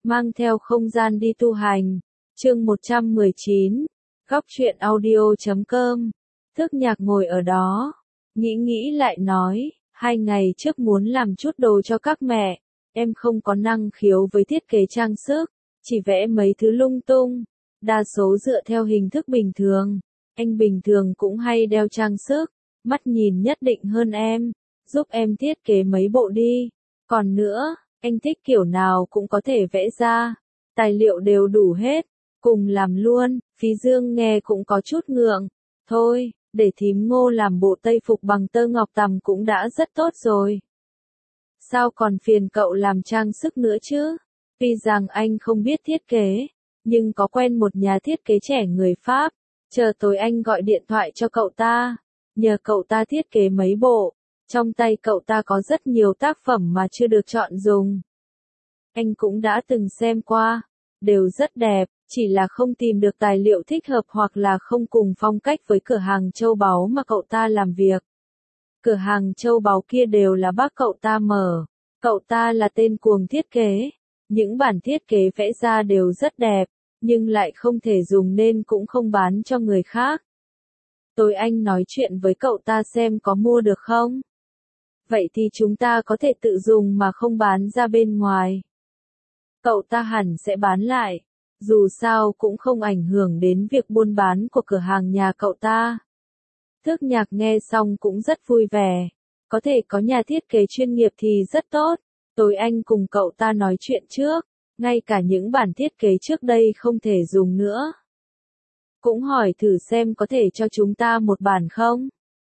mang theo không gian đi tu hành. Chương 119, Góc truyện audio.com. Thức Nhạc ngồi ở đó, nghĩ lại nói, 2 ngày trước muốn làm chút đồ cho các mẹ, em không có năng khiếu với thiết kế trang sức, chỉ vẽ mấy thứ lung tung, đa số dựa theo hình thức bình thường. Anh bình thường cũng hay đeo trang sức, mắt nhìn nhất định hơn em, giúp em thiết kế mấy bộ đi. Còn nữa, anh thích kiểu nào cũng có thể vẽ ra, tài liệu đều đủ hết, cùng làm luôn. Phí Dương nghe cũng có chút ngượng, thôi, để thím Ngô làm bộ tây phục bằng tơ ngọc tằm cũng đã rất tốt rồi. Sao còn phiền cậu làm trang sức nữa chứ? Tuy rằng anh không biết thiết kế, nhưng có quen một nhà thiết kế trẻ người Pháp, chờ tối anh gọi điện thoại cho cậu ta, nhờ cậu ta thiết kế mấy bộ, trong tay cậu ta có rất nhiều tác phẩm mà chưa được chọn dùng. Anh cũng đã từng xem qua, đều rất đẹp, chỉ là không tìm được tài liệu thích hợp hoặc là không cùng phong cách với cửa hàng châu báu mà cậu ta làm việc. Cửa hàng châu báu kia đều là bác cậu ta mở, cậu ta là tên cuồng thiết kế, những bản thiết kế vẽ ra đều rất đẹp, nhưng lại không thể dùng nên cũng không bán cho người khác. Tối anh nói chuyện với cậu ta xem có mua được không? Vậy thì chúng ta có thể tự dùng mà không bán ra bên ngoài. Cậu ta hẳn sẽ bán lại, dù sao cũng không ảnh hưởng đến việc buôn bán của cửa hàng nhà cậu ta. Thức Nhạc nghe xong cũng rất vui vẻ, có thể có nhà thiết kế chuyên nghiệp thì rất tốt. Tối anh cùng cậu ta nói chuyện trước, ngay cả những bản thiết kế trước đây không thể dùng nữa. Cũng hỏi thử xem có thể cho chúng ta một bản không?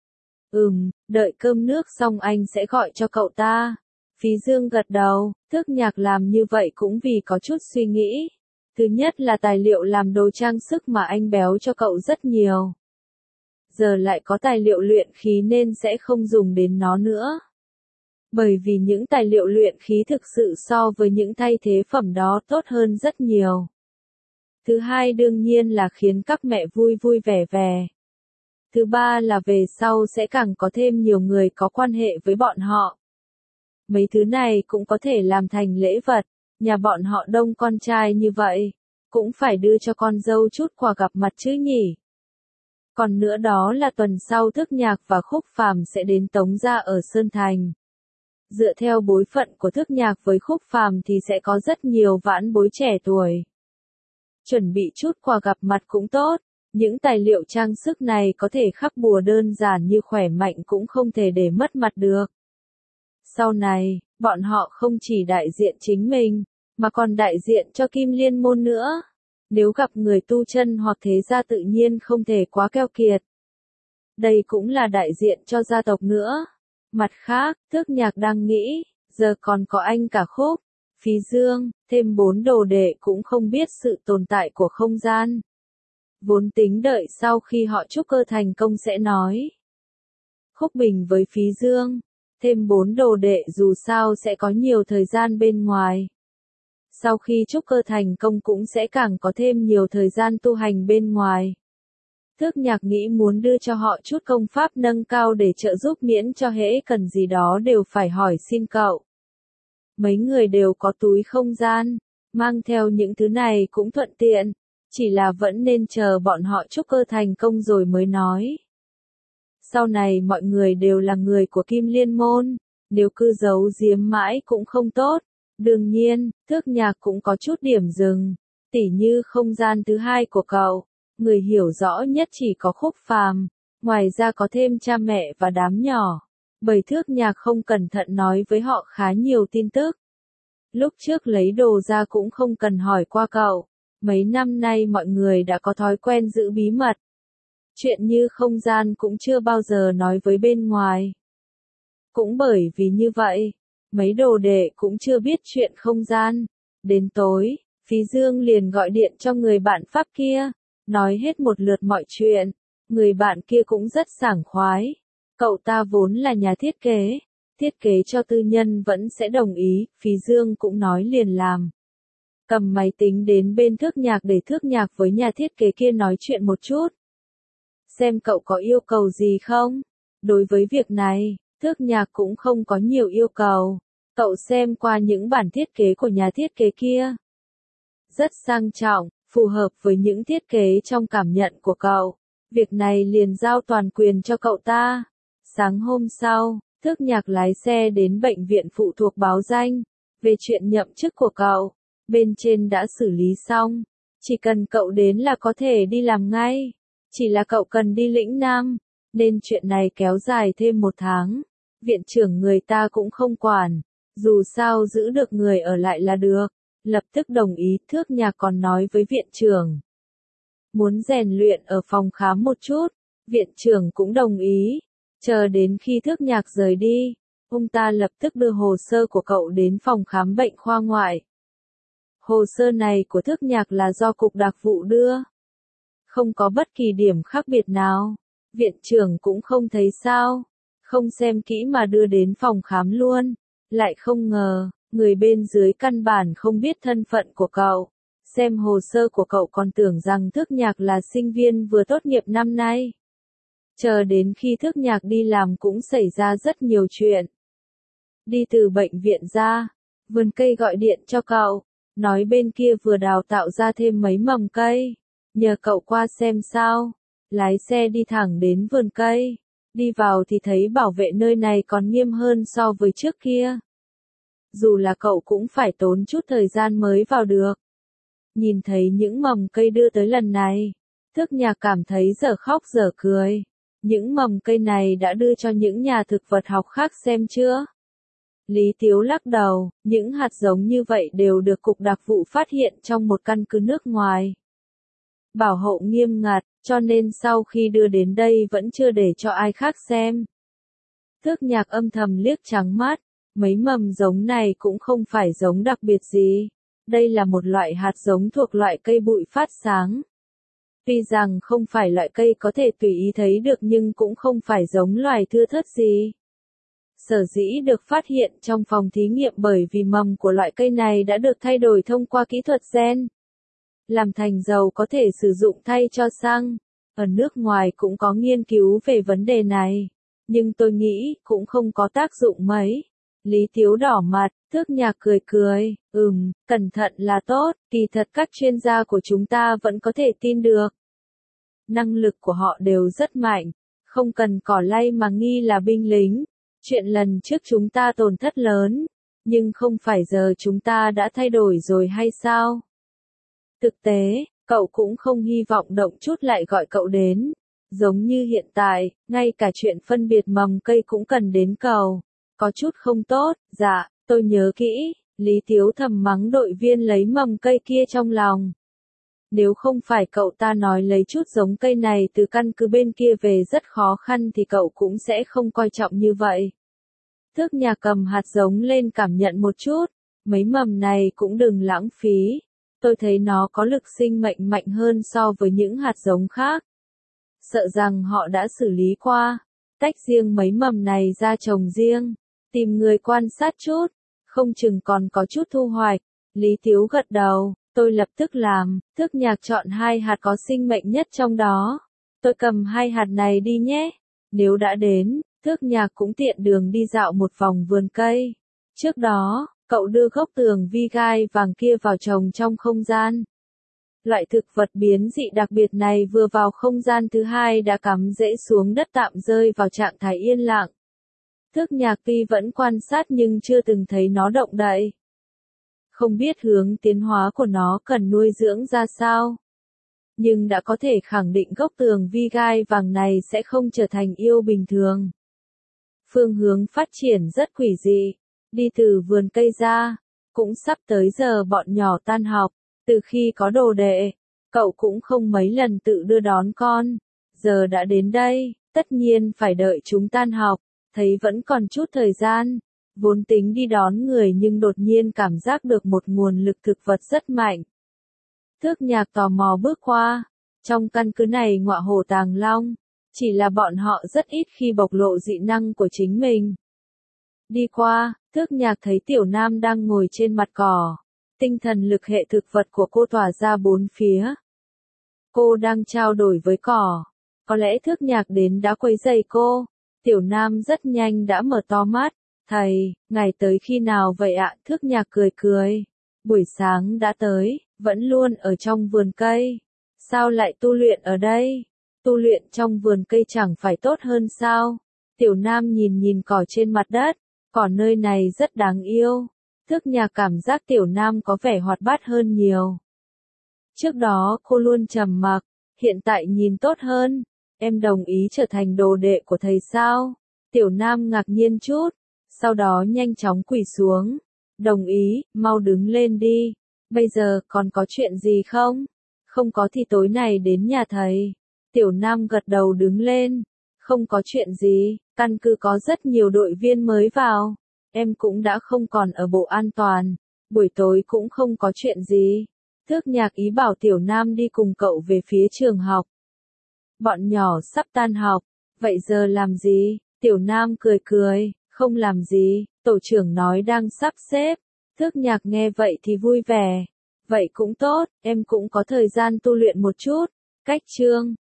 Đợi cơm nước xong anh sẽ gọi cho cậu ta. Phí Dương gật đầu, Thức Nhạc làm như vậy cũng vì có chút suy nghĩ. Thứ nhất là tài liệu làm đồ trang sức mà anh béo cho cậu rất nhiều. Giờ lại có tài liệu luyện khí nên sẽ không dùng đến nó nữa. Bởi vì những tài liệu luyện khí thực sự so với những thay thế phẩm đó tốt hơn rất nhiều. Thứ hai đương nhiên là khiến các mẹ vui vui vẻ vẻ. Thứ ba là về sau sẽ càng có thêm nhiều người có quan hệ với bọn họ. Mấy thứ này cũng có thể làm thành lễ vật, nhà bọn họ đông con trai như vậy, cũng phải đưa cho con dâu chút quà gặp mặt chứ nhỉ. Còn nữa đó là tuần sau Thức Nhạc và Khúc Phàm sẽ đến Tống gia ở Sơn Thành. Dựa theo bối phận của Thức Nhạc với Khúc Phàm thì sẽ có rất nhiều vãn bối trẻ tuổi. Chuẩn bị chút quà gặp mặt cũng tốt, những tài liệu trang sức này có thể khắc bùa đơn giản như khỏe mạnh cũng không thể để mất mặt được. Sau này, bọn họ không chỉ đại diện chính mình, mà còn đại diện cho Kim Liên Môn nữa. Nếu gặp người tu chân hoặc thế gia tự nhiên không thể quá keo kiệt. Đây cũng là đại diện cho gia tộc nữa. Mặt khác, Thức Nhạc đang nghĩ, giờ còn có anh cả Khúc, Phí Dương, thêm 4 đồ đệ cũng không biết sự tồn tại của không gian. Vốn tính đợi sau khi họ trúc cơ thành công sẽ nói. Khúc Bình với Phí Dương, thêm 4 đồ đệ dù sao sẽ có nhiều thời gian bên ngoài. Sau khi trúc cơ thành công cũng sẽ càng có thêm nhiều thời gian tu hành bên ngoài. Thức Nhạc nghĩ muốn đưa cho họ chút công pháp nâng cao để trợ giúp miễn cho hễ cần gì đó đều phải hỏi xin cậu. Mấy người đều có túi không gian, mang theo những thứ này cũng thuận tiện, chỉ là vẫn nên chờ bọn họ trúc cơ thành công rồi mới nói. Sau này mọi người đều là người của Kim Liên Môn, nếu cứ giấu giếm mãi cũng không tốt. Đương nhiên, Thức Nhạc cũng có chút điểm dừng, tỉ như không gian thứ hai của cậu, người hiểu rõ nhất chỉ có Khúc Phàm, ngoài ra có thêm cha mẹ và đám nhỏ, bởi Thức Nhạc không cẩn thận nói với họ khá nhiều tin tức. Lúc trước lấy đồ ra cũng không cần hỏi qua cậu, mấy năm nay mọi người đã có thói quen giữ bí mật. Chuyện như không gian cũng chưa bao giờ nói với bên ngoài. Cũng bởi vì như vậy, mấy đồ đệ cũng chưa biết chuyện không gian. Đến tối, Phí Dương liền gọi điện cho người bạn Pháp kia, nói hết một lượt mọi chuyện. Người bạn kia cũng rất sảng khoái. Cậu ta vốn là nhà thiết kế cho tư nhân vẫn sẽ đồng ý, Phí Dương cũng nói liền làm. Cầm máy tính đến bên Thức Nhạc để Thức Nhạc với nhà thiết kế kia nói chuyện một chút. Xem cậu có yêu cầu gì không? Đối với việc này, Thức Nhạc cũng không có nhiều yêu cầu. Cậu xem qua những bản thiết kế của nhà thiết kế kia, rất sang trọng, phù hợp với những thiết kế trong cảm nhận của cậu. Việc này liền giao toàn quyền cho cậu ta. Sáng hôm sau, Thước Nhạc lái xe đến bệnh viện phụ thuộc báo danh, về chuyện nhậm chức của cậu. Bên trên đã xử lý xong, chỉ cần cậu đến là có thể đi làm ngay. Chỉ là cậu cần đi lĩnh Nam, nên chuyện này kéo dài thêm 1 tháng. Viện trưởng người ta cũng không quản, dù sao giữ được người ở lại là được. Lập tức đồng ý. Thước Nhạc còn nói với viện trưởng muốn rèn luyện ở phòng khám một chút. Viện trưởng cũng đồng ý. Chờ đến khi Thước Nhạc rời đi, ông ta lập tức đưa hồ sơ của cậu đến phòng khám bệnh khoa ngoại. Hồ sơ này của Thước Nhạc là do cục đặc vụ đưa. Không có bất kỳ điểm khác biệt nào. Viện trưởng cũng không thấy sao. Không xem kỹ mà đưa đến phòng khám luôn. Lại không ngờ, người bên dưới căn bản không biết thân phận của cậu. Xem hồ sơ của cậu còn tưởng rằng Thước Nhạc là sinh viên vừa tốt nghiệp năm nay. Chờ đến khi Thước Nhạc đi làm cũng xảy ra rất nhiều chuyện. Đi từ bệnh viện ra, vườn cây gọi điện cho cậu, nói bên kia vừa đào tạo ra thêm mấy mầm cây, nhờ cậu qua xem sao. Lái xe đi thẳng đến vườn cây, đi vào thì thấy bảo vệ nơi này còn nghiêm hơn so với trước kia. Dù là cậu cũng phải tốn chút thời gian mới vào được. Nhìn thấy những mầm cây đưa tới lần này, Thước Nhạc cảm thấy dở khóc dở cười. Những mầm cây này đã đưa cho những nhà thực vật học khác xem chưa? Lý Tiếu lắc đầu, những hạt giống như vậy đều được cục đặc vụ phát hiện trong một căn cứ nước ngoài. Bảo hộ nghiêm ngặt, cho nên sau khi đưa đến đây vẫn chưa để cho ai khác xem. Thước Nhạc âm thầm liếc trắng mắt, mấy mầm giống này cũng không phải giống đặc biệt gì. Đây là một loại hạt giống thuộc loại cây bụi phát sáng. Tuy rằng không phải loại cây có thể tùy ý thấy được nhưng cũng không phải giống loài thưa thớt gì. Sở dĩ được phát hiện trong phòng thí nghiệm bởi vì mầm của loại cây này đã được thay đổi thông qua kỹ thuật gen. Làm thành dầu có thể sử dụng thay cho xăng. Ở nước ngoài cũng có nghiên cứu về vấn đề này. Nhưng tôi nghĩ cũng không có tác dụng mấy. Lý Tiếu đỏ mặt, Thước Nhạc cười cười, cẩn thận là tốt, kỳ thật các chuyên gia của chúng ta vẫn có thể tin được. Năng lực của họ đều rất mạnh, không cần cỏ lay mà nghi là binh lính. Chuyện lần trước chúng ta tổn thất lớn, nhưng không phải giờ chúng ta đã thay đổi rồi hay sao? Thực tế, cậu cũng không hy vọng động chút lại gọi cậu đến. Giống như hiện tại, ngay cả chuyện phân biệt mầm cây cũng cần đến cậu. Có chút không tốt. Dạ, tôi nhớ kỹ. Lý Tiếu thầm mắng đội viên lấy mầm cây kia trong lòng. Nếu không phải cậu ta nói lấy chút giống cây này từ căn cứ bên kia về rất khó khăn thì cậu cũng sẽ không coi trọng như vậy. Thước Nhạc cầm hạt giống lên cảm nhận một chút. Mấy mầm này cũng đừng lãng phí. Tôi thấy nó có lực sinh mệnh mạnh hơn so với những hạt giống khác. Sợ rằng họ đã xử lý qua, tách riêng mấy mầm này ra trồng riêng, tìm người quan sát chút, không chừng còn có chút thu hoạch. Lý Tiếu gật đầu, tôi lập tức làm. Thước Nhạc chọn 2 hạt có sinh mệnh nhất trong đó. Tôi cầm 2 hạt này đi nhé. Nếu đã đến, Thước Nhạc cũng tiện đường đi dạo một vòng vườn cây. Trước đó, cậu đưa gốc tường vi gai vàng kia vào trồng trong không gian. Loại thực vật biến dị đặc biệt này vừa vào không gian thứ 2 đã cắm rễ xuống đất tạm rơi vào trạng thái yên lặng. Thước Nhạc tuy vẫn quan sát nhưng chưa từng thấy nó động đậy. Không biết hướng tiến hóa của nó cần nuôi dưỡng ra sao. Nhưng đã có thể khẳng định gốc tường vi gai vàng này sẽ không trở thành yêu bình thường. Phương hướng phát triển rất quỷ dị. Đi từ vườn cây ra, cũng sắp tới giờ bọn nhỏ tan học. Từ khi có đồ đệ, cậu cũng không mấy lần tự đưa đón con. Giờ đã đến đây, tất nhiên phải đợi chúng tan học. Thấy vẫn còn chút thời gian. Vốn tính đi đón người nhưng đột nhiên cảm giác được một nguồn lực thực vật rất mạnh. Thước Nhạc tò mò bước qua. Trong căn cứ này ngọa hổ tàng long. Chỉ là bọn họ rất ít khi bộc lộ dị năng của chính mình. Đi qua, Thước Nhạc thấy Tiểu Nam đang ngồi trên mặt cỏ. Tinh thần lực hệ thực vật của cô tỏa ra bốn phía. Cô đang trao đổi với cỏ. Có lẽ Thước Nhạc đến đã quấy rầy cô. Tiểu Nam rất nhanh đã mở to mắt. Thầy, ngài tới khi nào vậy ạ? Thước Nhạc cười cười. buổi sáng đã tới, vẫn luôn ở trong vườn cây. Sao lại tu luyện ở đây? Tu luyện trong vườn cây chẳng phải tốt hơn sao? Tiểu Nam nhìn nhìn cỏ trên mặt đất, cỏ nơi này rất đáng yêu. Thức Nhạc cảm giác Tiểu Nam có vẻ hoạt bát hơn nhiều. Trước đó cô luôn trầm mặc, hiện tại nhìn tốt hơn. Em đồng ý trở thành đồ đệ của thầy sao? Tiểu Nam ngạc nhiên chút, sau đó nhanh chóng quỳ xuống. Đồng ý, mau đứng lên đi. Bây giờ còn có chuyện gì không? Không có thì tối này đến nhà thầy. Tiểu Nam gật đầu đứng lên. Không có chuyện gì, căn cứ có rất nhiều đội viên mới vào. Em cũng đã không còn ở bộ an toàn. Buổi tối cũng không có chuyện gì. Thước Nhạc ý bảo Tiểu Nam đi cùng cậu về phía trường học. Bọn nhỏ sắp tan học, vậy giờ làm gì? Tiểu Nam cười cười, không làm gì, tổ trưởng nói đang sắp xếp. Thước Nhạc nghe vậy thì vui vẻ. Vậy cũng tốt, em cũng có thời gian tu luyện một chút. Cách chương